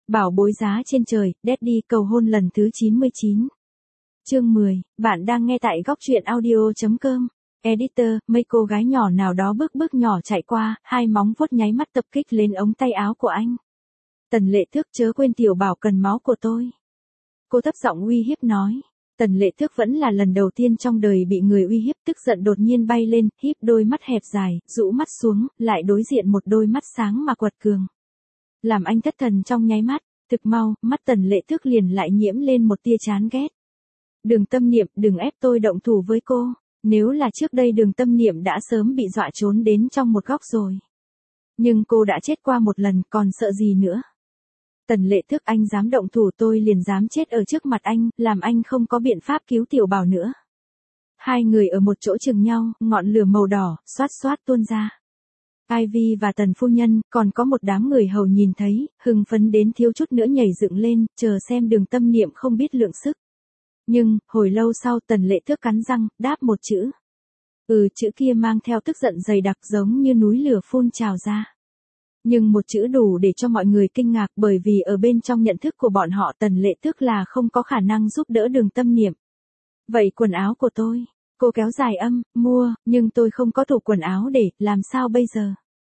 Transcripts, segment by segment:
Bảo bối giá trên trời, Daddy cầu hôn lần thứ 99. Chương 10, bạn đang nghe tại góc truyện audio.com. Editor, mấy cô gái nhỏ nào đó bước nhỏ chạy qua, hai móng vuốt nháy mắt tập kích lên ống tay áo của anh. Tần Lệ Thước, chớ quên tiểu bảo cần máu của tôi. Cô thấp giọng uy hiếp nói. Tần Lệ Thước vẫn là lần đầu tiên trong đời bị người uy hiếp, tức giận đột nhiên bay lên, híp đôi mắt hẹp dài, rũ mắt xuống, lại đối diện một đôi mắt sáng mà quật cường. Làm anh thất thần trong nháy mắt, thực mau, mắt Tần Lệ Thước liền lại nhiễm lên một tia chán ghét. Đường Tâm Niệm, đừng ép tôi động thủ với cô. Nếu là trước đây Đường Tâm Niệm đã sớm bị dọa trốn đến trong một góc rồi. Nhưng cô đã chết qua một lần, còn sợ gì nữa. Tần Lệ Thước, anh dám động thủ tôi liền dám chết ở trước mặt anh, làm anh không có biện pháp cứu tiểu bảo nữa. Hai người ở một chỗ chừng nhau, ngọn lửa màu đỏ, xoát xoát tuôn ra. Ivy và Tần phu nhân, còn có một đám người hầu nhìn thấy, hưng phấn đến thiếu chút nữa nhảy dựng lên, chờ xem Đường Tâm Niệm không biết lượng sức. Nhưng, hồi lâu sau Tần Lệ Thước cắn răng, đáp một chữ. Chữ kia mang theo tức giận dày đặc giống như núi lửa phun trào ra. Nhưng một chữ đủ để cho mọi người kinh ngạc, bởi vì ở bên trong nhận thức của bọn họ Tần Lệ Thước là không có khả năng giúp đỡ Đường Tâm Niệm. Vậy quần áo của tôi, cô kéo dài âm, mua, nhưng tôi không có tủ quần áo để, làm sao bây giờ?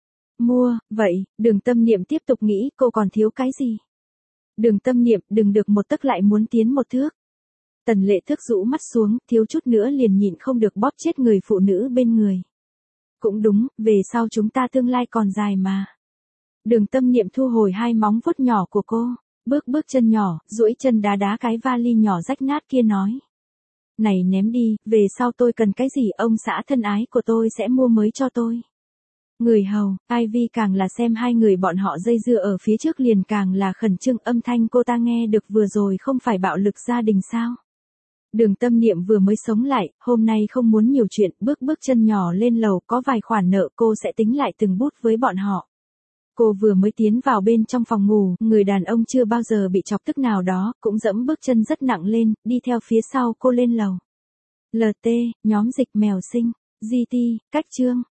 Mua, vậy, Đường Tâm Niệm tiếp tục nghĩ cô còn thiếu cái gì? Đường Tâm Niệm, đừng được một tấc lại muốn tiến một thước. Tần Lệ Thước rũ mắt xuống, thiếu chút nữa liền nhịn không được bóp chết người phụ nữ bên người. Cũng đúng, về sau chúng ta tương lai còn dài mà. Đường Tâm Niệm thu hồi hai móng vuốt nhỏ của cô, bước chân nhỏ, duỗi chân đá cái vali nhỏ rách nát kia nói. Này ném đi, về sau tôi cần cái gì ông xã thân ái của tôi sẽ mua mới cho tôi. Người hầu, Ivy càng là xem hai người bọn họ dây dưa ở phía trước liền càng là khẩn trương, âm thanh cô ta nghe được vừa rồi không phải bạo lực gia đình sao. Đường Tâm Niệm vừa mới sống lại, hôm nay không muốn nhiều chuyện, bước chân nhỏ lên lầu, có vài khoản nợ cô sẽ tính lại từng bút với bọn họ. Cô vừa mới tiến vào bên trong phòng ngủ, người đàn ông chưa bao giờ bị chọc tức nào đó, cũng dẫm bước chân rất nặng lên, đi theo phía sau cô lên lầu. LT, nhóm dịch mèo sinh, GT, cách chương.